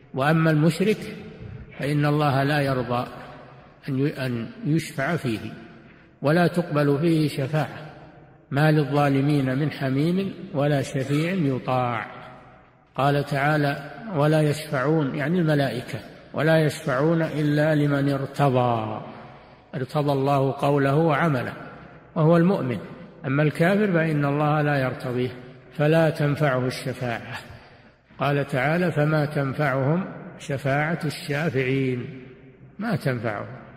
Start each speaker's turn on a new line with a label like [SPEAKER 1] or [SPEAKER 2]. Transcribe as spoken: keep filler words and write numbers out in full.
[SPEAKER 1] وأما المشرك فإن الله لا يرضى أن يشفع فيه ولا تقبل فيه شفاعة، ما للظالمين من حميم ولا شفيع يطاع. قال تعالى ولا يشفعون يعني الملائكة، ولا يشفعون إلا لمن ارتضى، ارتضى الله قوله وعمله وهو المؤمن. أما الكافر فإن الله لا يرتضيه فلا تنفعه الشفاعة. قال تعالى فما تنفعهم شفاعة الشافعين، ما تنفعهم.